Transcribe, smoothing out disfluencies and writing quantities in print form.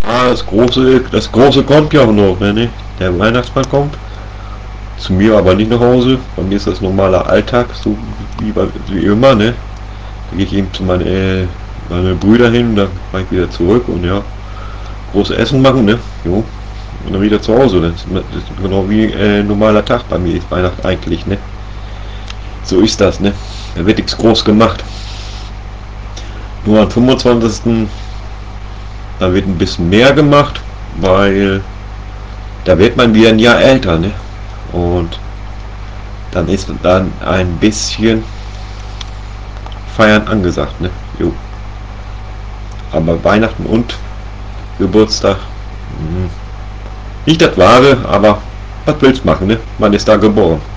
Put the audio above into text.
Ah, das große kommt ja auch noch, ne? Der Weihnachtsmann kommt. Zu mir aber nicht nach Hause. Bei mir ist das normaler Alltag, so wie immer, ne? Da gehe ich eben zu meine Brüder hin, dann fahre ich wieder zurück und ja, große Essen machen, ne? Jo. Und dann wieder zu Hause. Das ist genau wie normaler Tag bei mir ist Weihnachten eigentlich, ne? So ist das, ne? Da wird nichts groß gemacht. Nur am 25. Da wird ein bisschen mehr gemacht, weil da wird man wieder ein Jahr älter, ne? Und dann ist dann ein bisschen Feiern angesagt, ne? Jo. Aber Weihnachten und Geburtstag, nicht das wahre, aber was willst machen, ne? Man ist da geboren.